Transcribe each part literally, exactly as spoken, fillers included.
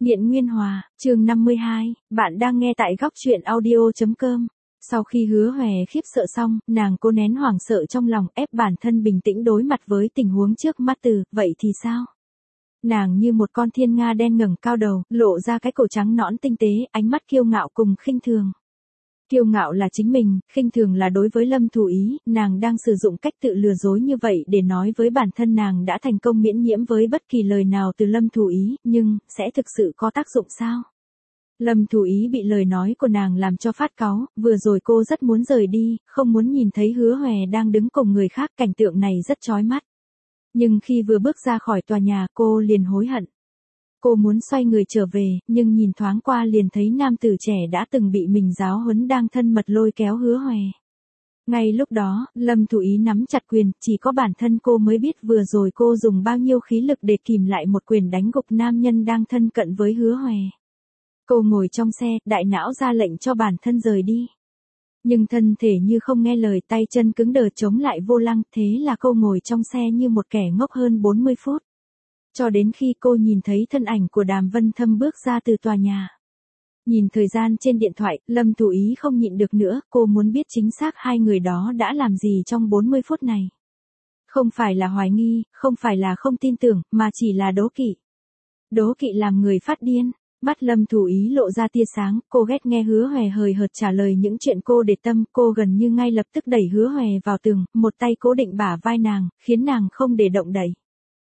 Nghiện Nguyên Hòa, chương năm mươi hai, bạn đang nghe tại góc truyện audio chấm com. Sau khi Hứa Hòe khiếp sợ xong, nàng cố nén hoảng sợ trong lòng, ép bản thân bình tĩnh đối mặt với tình huống trước mắt. Từ, vậy thì sao? Nàng như một con thiên nga đen ngẩng cao đầu, lộ ra cái cổ trắng nõn tinh tế, ánh mắt kiêu ngạo cùng khinh thường. Kiêu ngạo là chính mình, khinh thường là đối với Lâm Thù Ý, nàng đang sử dụng cách tự lừa dối như vậy để nói với bản thân nàng đã thành công miễn nhiễm với bất kỳ lời nào từ Lâm Thù Ý, nhưng, sẽ thực sự có tác dụng sao? Lâm Thù Ý bị lời nói của nàng làm cho phát cáu, vừa rồi cô rất muốn rời đi, không muốn nhìn thấy Hứa Hòe đang đứng cùng người khác, cảnh tượng này rất chói mắt. Nhưng khi vừa bước ra khỏi tòa nhà, cô liền hối hận. Cô muốn xoay người trở về, nhưng nhìn thoáng qua liền thấy nam tử trẻ đã từng bị mình giáo huấn đang thân mật lôi kéo Hứa Hòe. Ngay lúc đó, Lâm Thù Ý nắm chặt quyền, chỉ có bản thân cô mới biết vừa rồi cô dùng bao nhiêu khí lực để kìm lại một quyền đánh gục nam nhân đang thân cận với Hứa Hòe. Cô ngồi trong xe, đại não ra lệnh cho bản thân rời đi. Nhưng thân thể như không nghe lời, tay chân cứng đờ chống lại vô lăng, thế là cô ngồi trong xe như một kẻ ngốc hơn bốn mươi phút. Cho đến khi cô nhìn thấy thân ảnh của Đàm Vân Thâm bước ra từ tòa nhà. Nhìn thời gian trên điện thoại, Lâm Thù Ý không nhịn được nữa, cô muốn biết chính xác hai người đó đã làm gì trong bốn mươi phút này. Không phải là hoài nghi, không phải là không tin tưởng, mà chỉ là đố kỵ. Đố kỵ làm người phát điên. Mắt Lâm Thù Ý lộ ra tia sáng, cô ghét nghe Hứa Hòe hời hợt trả lời những chuyện cô để tâm, cô gần như ngay lập tức đẩy Hứa Hòe vào tường, một tay cố định bả vai nàng, khiến nàng không để động đậy.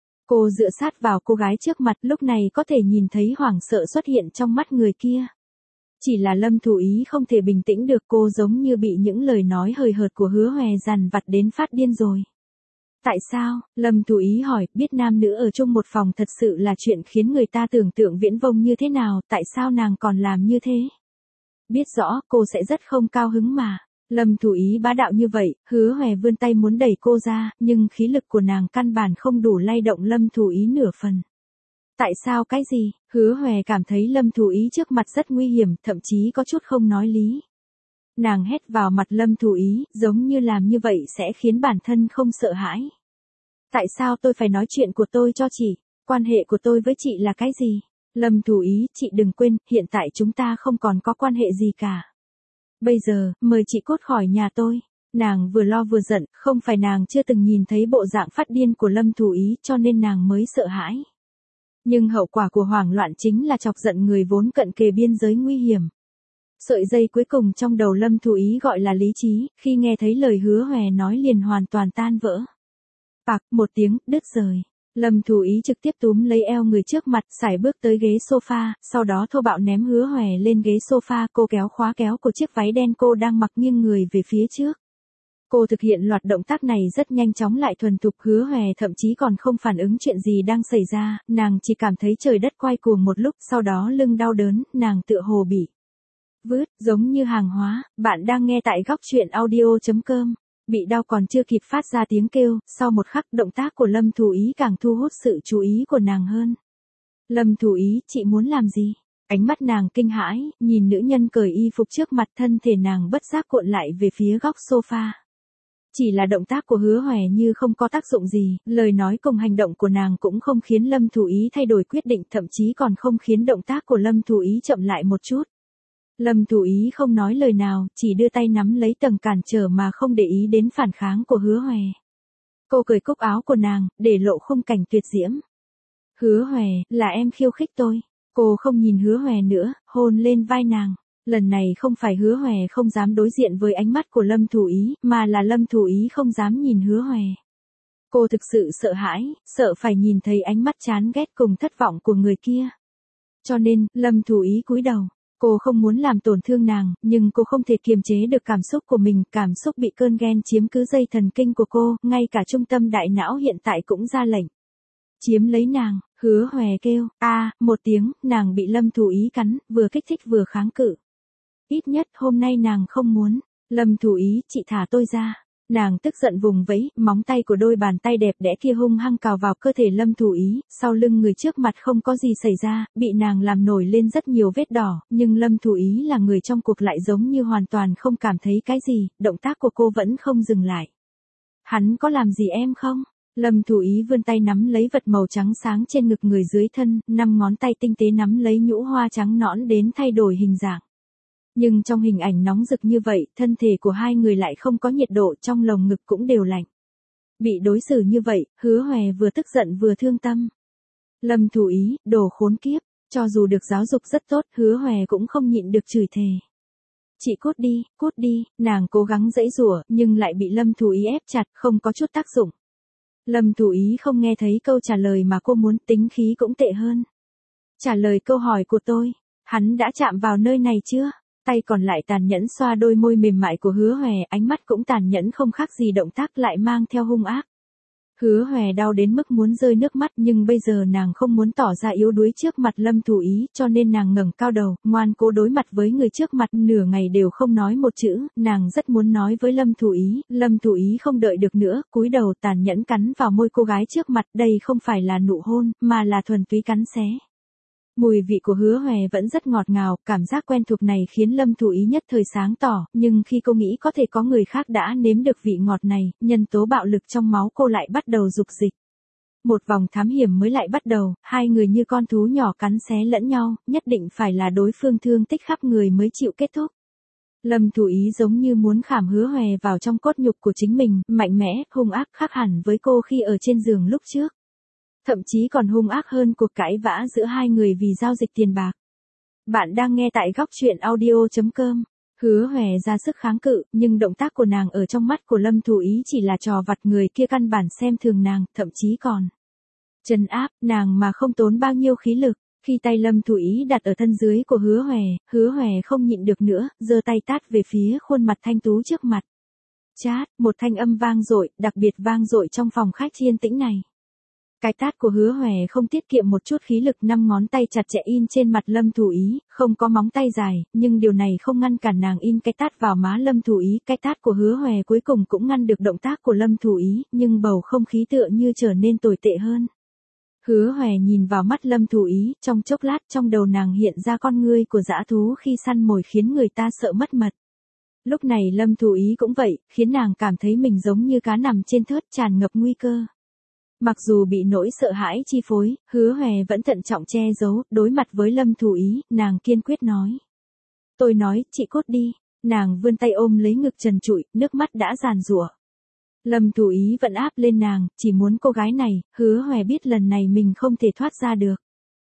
Cô dựa sát vào cô gái trước mặt, lúc này có thể nhìn thấy hoảng sợ xuất hiện trong mắt người kia. Chỉ là Lâm Thù Ý không thể bình tĩnh được, cô giống như bị những lời nói hời hợt của Hứa Hòe dằn vặt đến phát điên rồi. Tại sao? Lâm Thù Ý hỏi, biết nam nữ ở chung một phòng thật sự là chuyện khiến người ta tưởng tượng viễn vông như thế nào, tại sao nàng còn làm như thế? Biết rõ, cô sẽ rất không cao hứng mà. Lâm Thù Ý bá đạo như vậy, Hứa Hòe vươn tay muốn đẩy cô ra, nhưng khí lực của nàng căn bản không đủ lay động Lâm Thù Ý nửa phần. Tại sao cái gì? Hứa Hòe cảm thấy Lâm Thù Ý trước mặt rất nguy hiểm, thậm chí có chút không nói lý. Nàng hét vào mặt Lâm Thù Ý, giống như làm như vậy sẽ khiến bản thân không sợ hãi. Tại sao tôi phải nói chuyện của tôi cho chị? Quan hệ của tôi với chị là cái gì? Lâm Thù Ý, chị đừng quên, hiện tại chúng ta không còn có quan hệ gì cả. Bây giờ, mời chị cút khỏi nhà tôi. Nàng vừa lo vừa giận, không phải nàng chưa từng nhìn thấy bộ dạng phát điên của Lâm Thù Ý cho nên nàng mới sợ hãi. Nhưng hậu quả của hoảng loạn chính là chọc giận người vốn cận kề biên giới nguy hiểm. Sợi dây cuối cùng trong đầu Lâm Thù Ý gọi là lý trí, khi nghe thấy lời Hứa Hòe nói liền hoàn toàn tan vỡ. Bạc, một tiếng, đứt rời. Lâm Thù Ý trực tiếp túm lấy eo người trước mặt, sải bước tới ghế sofa, sau đó thô bạo ném Hứa Hòe lên ghế sofa, cô kéo khóa kéo của chiếc váy đen cô đang mặc nghiêng người về phía trước. Cô thực hiện loạt động tác này rất nhanh chóng lại thuần thục, Hứa Hòe thậm chí còn không phản ứng chuyện gì đang xảy ra, nàng chỉ cảm thấy trời đất quay cuồng một lúc, sau đó lưng đau đớn, nàng tựa hồ bị vứt, giống như hàng hóa. Bạn đang nghe tại góc truyện audio chấm com. Bị đau còn chưa kịp phát ra tiếng kêu, sau một khắc động tác của Lâm Thù Ý càng thu hút sự chú ý của nàng hơn. Lâm Thù Ý, chị muốn làm gì? Ánh mắt nàng kinh hãi, nhìn nữ nhân cởi y phục trước mặt, thân thể nàng bất giác cuộn lại về phía góc sofa. Chỉ là động tác của Hứa Hòe như không có tác dụng gì, lời nói cùng hành động của nàng cũng không khiến Lâm Thù Ý thay đổi quyết định, thậm chí còn không khiến động tác của Lâm Thù Ý chậm lại một chút. Lâm Thù Ý không nói lời nào, chỉ đưa tay nắm lấy tầng cản trở mà không để ý đến phản kháng của Hứa Hòe. Cô cởi cúc áo của nàng, để lộ khung cảnh tuyệt diễm. Hứa Hòe, là em khiêu khích tôi. Cô không nhìn Hứa Hòe nữa, hôn lên vai nàng. Lần này không phải Hứa Hòe không dám đối diện với ánh mắt của Lâm Thù Ý, mà là Lâm Thù Ý không dám nhìn Hứa Hòe. Cô thực sự sợ hãi, sợ phải nhìn thấy ánh mắt chán ghét cùng thất vọng của người kia. Cho nên, Lâm Thù Ý cúi đầu. Cô không muốn làm tổn thương nàng, nhưng cô không thể kiềm chế được cảm xúc của mình, cảm xúc bị cơn ghen chiếm cứ dây thần kinh của cô, ngay cả trung tâm đại não hiện tại cũng ra lệnh. Chiếm lấy nàng, Hứa Hòe kêu, a, một tiếng, nàng bị Lâm Thù Ý cắn, vừa kích thích vừa kháng cự. Ít nhất hôm nay nàng không muốn. Lâm Thù Ý, chị thả tôi ra. Nàng tức giận vùng vẫy, móng tay của đôi bàn tay đẹp đẽ kia hung hăng cào vào cơ thể Lâm Thù Ý, sau lưng người trước mặt không có gì xảy ra, bị nàng làm nổi lên rất nhiều vết đỏ, nhưng Lâm Thù Ý là người trong cuộc lại giống như hoàn toàn không cảm thấy cái gì, động tác của cô vẫn không dừng lại. Hắn có làm gì em không? Lâm Thủ Ý vươn tay nắm lấy vật màu trắng sáng trên ngực người dưới thân, năm ngón tay tinh tế nắm lấy nhũ hoa trắng nõn đến thay đổi hình dạng. Nhưng trong hình ảnh nóng rực như vậy, thân thể của hai người lại không có nhiệt độ, trong lồng ngực cũng đều lạnh. Bị đối xử như vậy, Hứa Hòe vừa tức giận vừa thương tâm. Lâm Thủ Ý, đồ khốn kiếp, cho dù được giáo dục rất tốt, Hứa Hòe cũng không nhịn được chửi thề. Chị cút đi, cút đi, nàng cố gắng giãy giụa, nhưng lại bị Lâm Thủ Ý ép chặt, không có chút tác dụng. Lâm Thủ Ý không nghe thấy câu trả lời mà cô muốn, tính khí cũng tệ hơn. Trả lời câu hỏi của tôi, hắn đã chạm vào nơi này chưa? Tay còn lại tàn nhẫn xoa đôi môi mềm mại của Hứa Hòe, ánh mắt cũng tàn nhẫn không khác gì động tác lại mang theo hung ác. Hứa Hòe đau đến mức muốn rơi nước mắt, nhưng bây giờ nàng không muốn tỏ ra yếu đuối trước mặt Lâm Thủ Ý, cho nên nàng ngẩng cao đầu, ngoan cố đối mặt với người trước mặt, nửa ngày đều không nói một chữ, nàng rất muốn nói với Lâm Thủ Ý, Lâm Thủ Ý không đợi được nữa, cúi đầu tàn nhẫn cắn vào môi cô gái trước mặt, đây không phải là nụ hôn, mà là thuần túy cắn xé. Mùi vị của Hứa Hòe vẫn rất ngọt ngào, cảm giác quen thuộc này khiến Lâm Thủ Ý nhất thời sáng tỏ, nhưng khi cô nghĩ có thể có người khác đã nếm được vị ngọt này, nhân tố bạo lực trong máu cô lại bắt đầu dục dịch. Một vòng thám hiểm mới lại bắt đầu, hai người như con thú nhỏ cắn xé lẫn nhau, nhất định phải là đối phương thương tích khắp người mới chịu kết thúc. Lâm Thủ Ý giống như muốn khảm Hứa Hòe vào trong cốt nhục của chính mình, mạnh mẽ, hung ác khác hẳn với cô khi ở trên giường lúc trước. Thậm chí còn hung ác hơn cuộc cãi vã giữa hai người vì giao dịch tiền bạc. Bạn đang nghe tại góc truyện audio chấm com. Hứa Hòe ra sức kháng cự, nhưng động tác của nàng ở trong mắt của Lâm Thủ Ý chỉ là trò vặt, người kia căn bản xem thường nàng, thậm chí còn trấn áp nàng mà không tốn bao nhiêu khí lực. Khi tay Lâm Thủ Ý đặt ở thân dưới của Hứa Hòe, Hứa Hòe không nhịn được nữa, giơ tay tát về phía khuôn mặt thanh tú trước mặt. Chát, một thanh âm vang dội, đặc biệt vang dội trong phòng khách yên tĩnh này. Cái tát của Hứa Hòe không tiết kiệm một chút khí lực, năm ngón tay chặt chẽ in trên mặt Lâm Thủ Ý, không có móng tay dài, nhưng điều này không ngăn cản nàng in cái tát vào má Lâm Thủ Ý. Cái tát của Hứa Hòe cuối cùng cũng ngăn được động tác của Lâm Thủ Ý, nhưng bầu không khí tựa như trở nên tồi tệ hơn. Hứa Hòe nhìn vào mắt Lâm Thủ Ý, trong chốc lát trong đầu nàng hiện ra con ngươi của dã thú khi săn mồi khiến người ta sợ mất mật. Lúc này Lâm Thủ Ý cũng vậy, khiến nàng cảm thấy mình giống như cá nằm trên thớt tràn ngập nguy cơ. Mặc dù bị nỗi sợ hãi chi phối, Hứa Hòe vẫn thận trọng che giấu, đối mặt với Lâm Thủ Ý, nàng kiên quyết nói. Tôi nói, chị cút đi, nàng vươn tay ôm lấy ngực trần trụi, nước mắt đã giàn giụa. Lâm Thủ Ý vẫn áp lên nàng, chỉ muốn cô gái này, Hứa Hòe biết lần này mình không thể thoát ra được.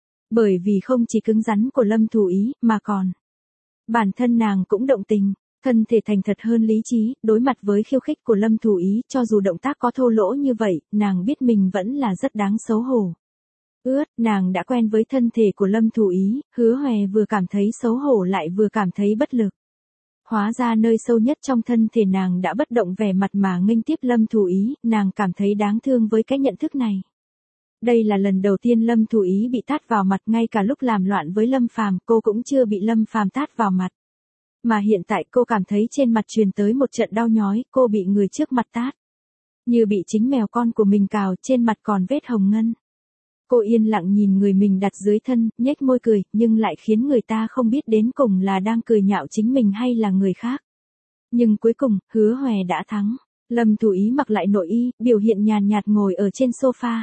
Bởi vì không chỉ cứng rắn của Lâm Thủ Ý, mà còn bản thân nàng cũng động tình. Thân thể thành thật hơn lý trí, đối mặt với khiêu khích của Lâm Thủ Ý, cho dù động tác có thô lỗ như vậy, nàng biết mình vẫn là rất đáng xấu hổ. Ướt, nàng đã quen với thân thể của Lâm Thủ Ý, Hứa Hòe vừa cảm thấy xấu hổ lại vừa cảm thấy bất lực. Hóa ra nơi sâu nhất trong thân thể nàng đã bất động vẻ mặt mà nghênh tiếp Lâm Thủ Ý, nàng cảm thấy đáng thương với cái nhận thức này. Đây là lần đầu tiên Lâm Thủ Ý bị tát vào mặt, ngay cả lúc làm loạn với Lâm Phàm, cô cũng chưa bị Lâm Phàm tát vào mặt. Mà hiện tại cô cảm thấy trên mặt truyền tới một trận đau nhói, cô bị người trước mặt tát. Như bị chính mèo con của mình cào, trên mặt còn vết hồng ngân. Cô yên lặng nhìn người mình đặt dưới thân, nhếch môi cười, nhưng lại khiến người ta không biết đến cùng là đang cười nhạo chính mình hay là người khác. Nhưng cuối cùng, Hứa Hòe đã thắng. Lâm Thủ Ý mặc lại nội y, biểu hiện nhàn nhạt ngồi ở trên sofa.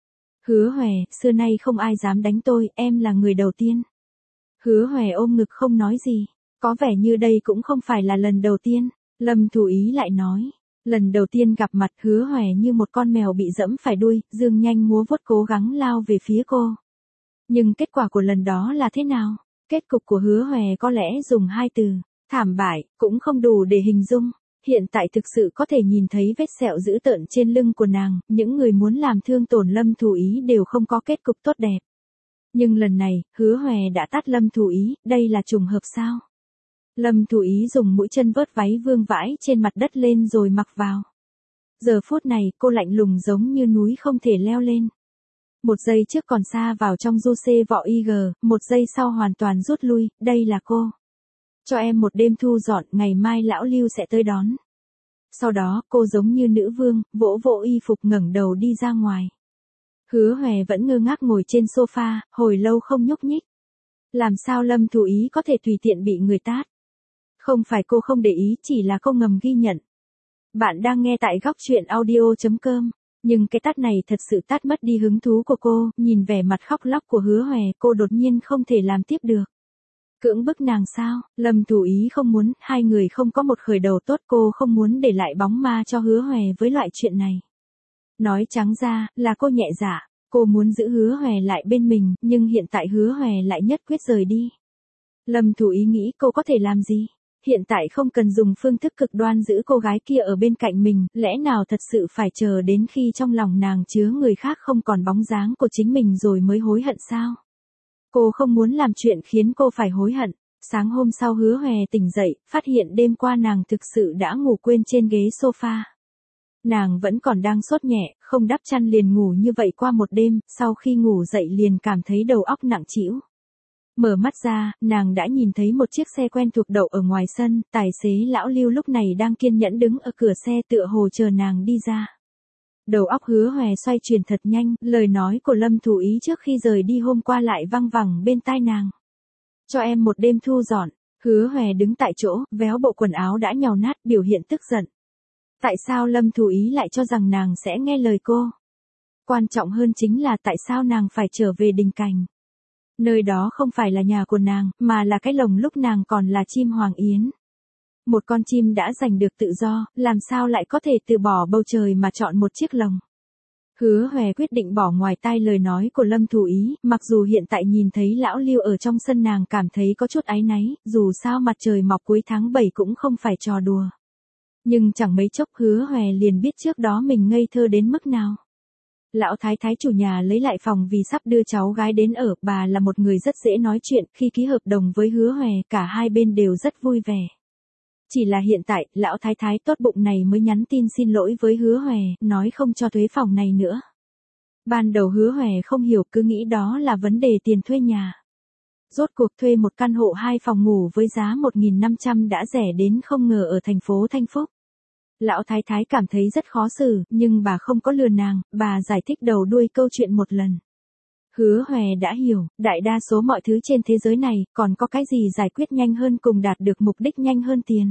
Hứa Hòe, xưa nay không ai dám đánh tôi, em là người đầu tiên. Hứa Hòe ôm ngực không nói gì. Có vẻ như đây cũng không phải là lần đầu tiên, Lâm Thủ Ý lại nói. Lần đầu tiên gặp mặt, Hứa Hòe như một con mèo bị dẫm phải đuôi, dương nhanh múa vuốt cố gắng lao về phía cô. Nhưng kết quả của lần đó là thế nào? Kết cục của Hứa Hòe có lẽ dùng hai từ, thảm bại, cũng không đủ để hình dung. Hiện tại thực sự có thể nhìn thấy vết sẹo dữ tợn trên lưng của nàng, những người muốn làm thương tổn Lâm Thủ Ý đều không có kết cục tốt đẹp. Nhưng lần này, Hứa Hòe đã tát Lâm Thủ Ý, đây là trùng hợp sao? Lâm Thủ Ý dùng mũi chân vớt váy vương vãi trên mặt đất lên rồi mặc vào. Giờ phút này cô lạnh lùng giống như núi không thể leo lên. Một giây trước còn xa vào trong du xê vọ i giê, một giây sau hoàn toàn rút lui, đây là cô. Cho em một đêm thu dọn, ngày mai lão Lưu sẽ tới đón. Sau đó cô giống như nữ vương, vỗ vỗ y phục ngẩng đầu đi ra ngoài. Hứa Hòe vẫn ngơ ngác ngồi trên sofa, hồi lâu không nhúc nhích. Làm sao Lâm Thủ Ý có thể tùy tiện bị người tát? Không phải cô không để ý, chỉ là cô ngầm ghi nhận. Bạn đang nghe tại góc truyện audio chấm com. Nhưng cái tát này thật sự tát mất đi hứng thú của cô, nhìn vẻ mặt khóc lóc của Hứa Hoè, cô đột nhiên không thể làm tiếp được. Cưỡng bức nàng sao? Lâm Thủ Ý không muốn, hai người không có một khởi đầu tốt, cô không muốn để lại bóng ma cho Hứa Hoè với loại chuyện này. Nói trắng ra, là cô nhẹ dạ, cô muốn giữ Hứa Hoè lại bên mình, nhưng hiện tại Hứa Hoè lại nhất quyết rời đi. Lâm Thủ Ý nghĩ cô có thể làm gì? Hiện tại không cần dùng phương thức cực đoan giữ cô gái kia ở bên cạnh mình, lẽ nào thật sự phải chờ đến khi trong lòng nàng chứa người khác không còn bóng dáng của chính mình rồi mới hối hận sao? Cô không muốn làm chuyện khiến cô phải hối hận. Sáng hôm sau Hứa Hoè tỉnh dậy, phát hiện đêm qua nàng thực sự đã ngủ quên trên ghế sofa. Nàng vẫn còn đang sốt nhẹ, không đắp chăn liền ngủ như vậy qua một đêm, sau khi ngủ dậy liền cảm thấy đầu óc nặng trĩu. Mở mắt ra, nàng đã nhìn thấy một chiếc xe quen thuộc đậu ở ngoài sân, tài xế lão Lưu lúc này đang kiên nhẫn đứng ở cửa xe tựa hồ chờ nàng đi ra. Đầu óc Hứa Hoè xoay chuyển thật nhanh, lời nói của Lâm Thủ Ý trước khi rời đi hôm qua lại văng vẳng bên tai nàng. Cho em một đêm thu dọn. Hứa Hoè đứng tại chỗ, véo bộ quần áo đã nhàu nát, biểu hiện tức giận. Tại sao Lâm Thủ Ý lại cho rằng nàng sẽ nghe lời cô? Quan trọng hơn chính là tại sao nàng phải trở về Đình Cảnh. Nơi đó không phải là nhà của nàng, mà là cái lồng lúc nàng còn là chim hoàng yến. Một con chim đã giành được tự do, làm sao lại có thể từ bỏ bầu trời mà chọn một chiếc lồng. Hứa Hoè quyết định bỏ ngoài tai lời nói của Lâm Thủ Ý, mặc dù hiện tại nhìn thấy lão Lưu ở trong sân nàng cảm thấy có chút áy náy, dù sao mặt trời mọc cuối tháng bảy cũng không phải trò đùa. Nhưng chẳng mấy chốc Hứa Hoè liền biết trước đó mình ngây thơ đến mức nào. Lão thái thái chủ nhà lấy lại phòng vì sắp đưa cháu gái đến ở, bà là một người rất dễ nói chuyện, khi ký hợp đồng với Hứa Hoè, cả hai bên đều rất vui vẻ. Chỉ là hiện tại, lão thái thái tốt bụng này mới nhắn tin xin lỗi với Hứa Hoè, nói không cho thuê phòng này nữa. Ban đầu Hứa Hoè không hiểu, cứ nghĩ đó là vấn đề tiền thuê nhà. Rốt cuộc thuê một căn hộ hai phòng ngủ với giá một nghìn năm trăm đã rẻ đến không ngờ ở thành phố Thanh Phúc. Lão thái thái cảm thấy rất khó xử, nhưng bà không có lừa nàng, bà giải thích đầu đuôi câu chuyện một lần. Hứa Hoè đã hiểu, đại đa số mọi thứ trên thế giới này, còn có cái gì giải quyết nhanh hơn cùng đạt được mục đích nhanh hơn tiền.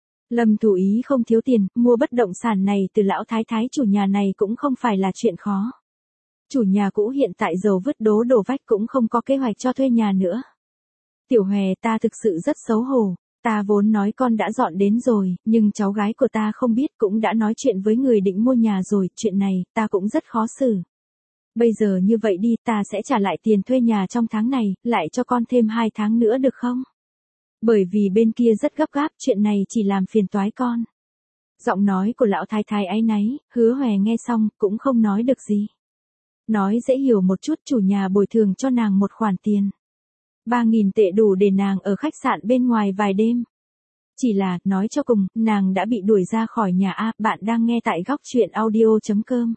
Lâm Thủ Ý không thiếu tiền, mua bất động sản này từ lão thái thái chủ nhà này cũng không phải là chuyện khó. Chủ nhà cũ hiện tại dầu vứt đố đổ vách cũng không có kế hoạch cho thuê nhà nữa. Tiểu Hoè, ta thực sự rất xấu hổ. Ta vốn nói con đã dọn đến rồi, nhưng cháu gái của ta không biết, cũng đã nói chuyện với người định mua nhà rồi, chuyện này, ta cũng rất khó xử. Bây giờ như vậy đi, ta sẽ trả lại tiền thuê nhà trong tháng này, lại cho con thêm hai tháng nữa được không? Bởi vì bên kia rất gấp gáp, chuyện này chỉ làm phiền toái con. Giọng nói của lão thái thái áy náy, Hứa Hoè nghe xong, cũng không nói được gì. Nói dễ hiểu một chút, chủ nhà bồi thường cho nàng một khoản tiền. ba nghìn tệ đủ để nàng ở khách sạn bên ngoài vài đêm. Chỉ là, nói cho cùng, nàng đã bị đuổi ra khỏi nhà A, bạn đang nghe tại góc truyện audio chấm com.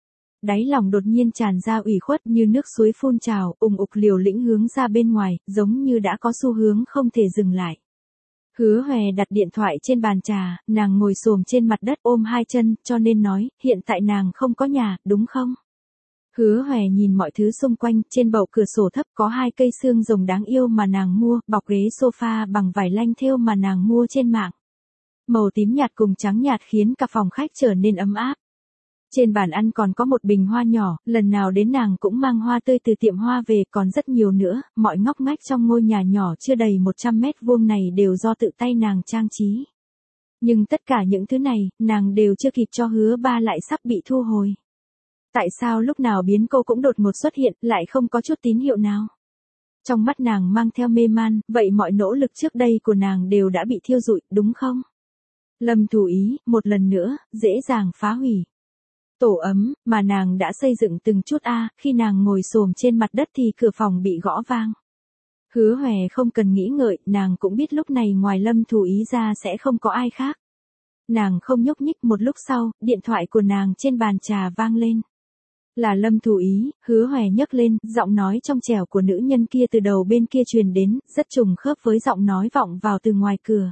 Đáy lòng đột nhiên tràn ra ủy khuất như nước suối phun trào, ùng ục liều lĩnh hướng ra bên ngoài, giống như đã có xu hướng không thể dừng lại. Hứa Hoè đặt điện thoại trên bàn trà, nàng ngồi xổm trên mặt đất ôm hai chân, cho nên nói, hiện tại nàng không có nhà, đúng không? Hứa Hoè nhìn mọi thứ xung quanh, trên bậu cửa sổ thấp có hai cây xương rồng đáng yêu mà nàng mua, bọc ghế sofa bằng vải lanh thêu mà nàng mua trên mạng. Màu tím nhạt cùng trắng nhạt khiến cả phòng khách trở nên ấm áp. Trên bàn ăn còn có một bình hoa nhỏ, lần nào đến nàng cũng mang hoa tươi từ tiệm hoa về, còn rất nhiều nữa, mọi ngóc ngách trong ngôi nhà nhỏ chưa đầy một trăm mét vuông này đều do tự tay nàng trang trí. Nhưng tất cả những thứ này, nàng đều chưa kịp cho Hứa Ba lại sắp bị thu hồi. Tại sao lúc nào biến cô cũng đột ngột xuất hiện, lại không có chút tín hiệu nào? Trong mắt nàng mang theo mê man, vậy mọi nỗ lực trước đây của nàng đều đã bị thiêu rụi, đúng không? Lâm Thủ Ý, một lần nữa, dễ dàng phá hủy. Tổ ấm, mà nàng đã xây dựng từng chút a, khi nàng ngồi xổm trên mặt đất thì cửa phòng bị gõ vang. Hứa Hoè không cần nghĩ ngợi, nàng cũng biết lúc này ngoài Lâm Thủ Ý ra sẽ không có ai khác. Nàng không nhúc nhích, một lúc sau, điện thoại của nàng trên bàn trà vang lên. Là Lâm Thủ Ý. Hứa Hoè nhấc lên, giọng nói trong trẻo của nữ nhân kia từ đầu bên kia truyền đến, rất trùng khớp với giọng nói vọng vào từ ngoài cửa.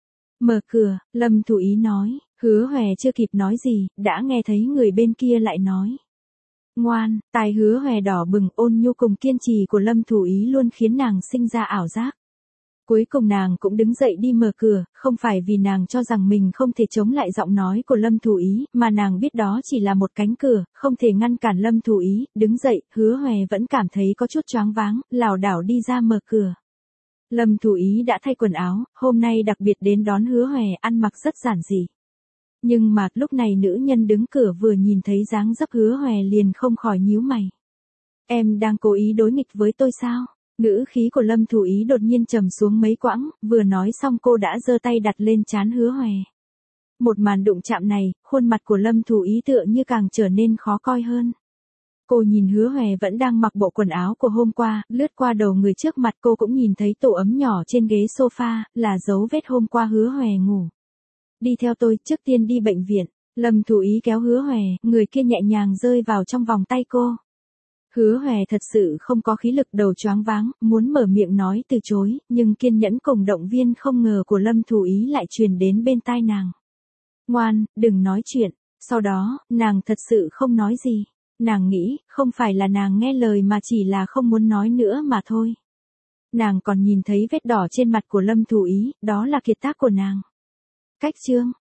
Mở cửa, Lâm Thủ Ý nói. Hứa Hoè chưa kịp nói gì, đã nghe thấy người bên kia lại nói. Ngoan, tai Hứa Hoè đỏ bừng, ôn nhu cùng kiên trì của Lâm Thủ Ý luôn khiến nàng sinh ra ảo giác. Cuối cùng nàng cũng đứng dậy đi mở cửa, không phải vì nàng cho rằng mình không thể chống lại giọng nói của Lâm Thủ Ý, mà nàng biết đó chỉ là một cánh cửa, không thể ngăn cản Lâm Thủ Ý, đứng dậy, Hứa Hoè vẫn cảm thấy có chút choáng váng, lảo đảo đi ra mở cửa. Lâm Thủ Ý đã thay quần áo, hôm nay đặc biệt đến đón Hứa Hoè, ăn mặc rất giản dị. Nhưng mà, lúc này nữ nhân đứng cửa vừa nhìn thấy dáng dấp Hứa Hoè liền không khỏi nhíu mày. Em đang cố ý đối nghịch với tôi sao? Ngữ khí của Lâm Thủ Ý đột nhiên trầm xuống mấy quãng, vừa nói xong cô đã giơ tay đặt lên trán Hứa Hoè. Một màn đụng chạm này, khuôn mặt của Lâm Thủ Ý tựa như càng trở nên khó coi hơn. Cô nhìn Hứa Hoè vẫn đang mặc bộ quần áo của hôm qua, lướt qua đầu người trước mặt cô cũng nhìn thấy tổ ấm nhỏ trên ghế sofa, là dấu vết hôm qua Hứa Hoè ngủ. Đi theo tôi, trước tiên đi bệnh viện. Lâm Thủ Ý kéo Hứa Hoè, người kia nhẹ nhàng rơi vào trong vòng tay cô. Hứa Hoè thật sự không có khí lực, đầu choáng váng, muốn mở miệng nói từ chối, nhưng kiên nhẫn cùng động viên không ngờ của Lâm Thủ Ý lại truyền đến bên tai nàng. Ngoan, đừng nói chuyện. Sau đó, nàng thật sự không nói gì. Nàng nghĩ, không phải là nàng nghe lời mà chỉ là không muốn nói nữa mà thôi. Nàng còn nhìn thấy vết đỏ trên mặt của Lâm Thủ Ý, đó là kiệt tác của nàng. Cách chương